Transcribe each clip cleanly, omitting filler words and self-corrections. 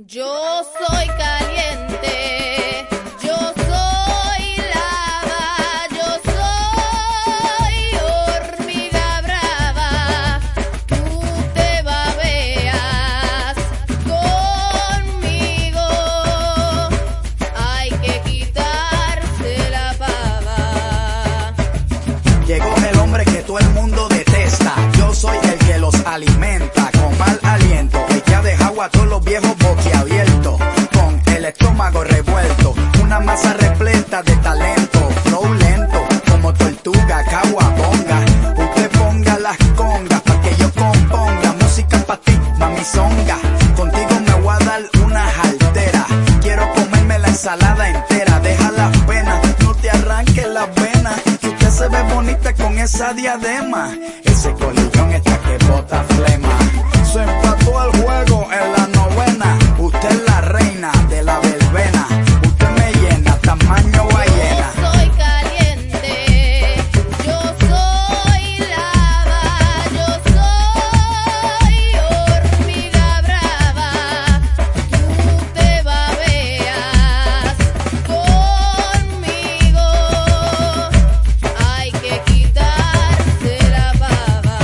Yo soy caliente, yo soy lava, yo soy hormiga brava. Tú te babeas conmigo, hay que quitarse la pava. Llegó el hombre que todo el mundo detesta. Yo soy el que los alimenta con mal aliento, el que ha dejado a todos los viejos boquiabiertos, con el estómago revuelto, una masa repleta de talento, flow lento, como tortuga, caguabonga. Usted ponga las congas pa' que yo componga música pa' ti, mami zonga. Contigo me voy a dar una jaltera, quiero comerme la ensalada entera. Deja las penas, no te arranques las venas, que usted se ve bonita con esa diadema. Ese colillón está que bota flema. Se empató al juego en la novena. Usted es la reina de la verbena. Usted me llena, tamaño ballena. Yo soy caliente, yo soy lava, yo soy hormiga brava. Tú te babeas conmigo, hay que quitarse la pava.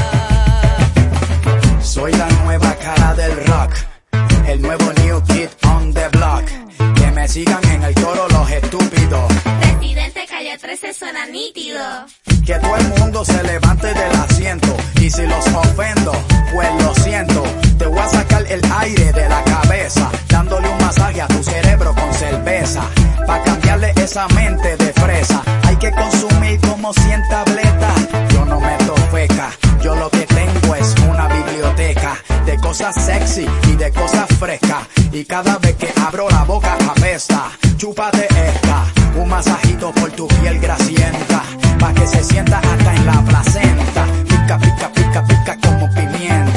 Soy la nueva cara del rock, el nuevo new kid on the block. Que me sigan en el coro los estúpidos. Residente Calle 13 suena nítido. Que todo el mundo se levante del asiento. Y si los ofendo, pues lo siento. Te voy a sacar el aire de la cabeza, dándole un masaje a tu cerebro con cerveza. Pa' cambiarle esa mente de fresa, hay que consumir como 100 tabletas. Yo no meto feca, yo lo que tengo es una biblioteca de cosas sexy y de cosas frescas. Y cada vez que abro la boca apesta. Chúpate esta, un masajito por tu piel grasienta, pa' que se sienta hasta en la placenta. Pica, pica, pica, pica como pimienta.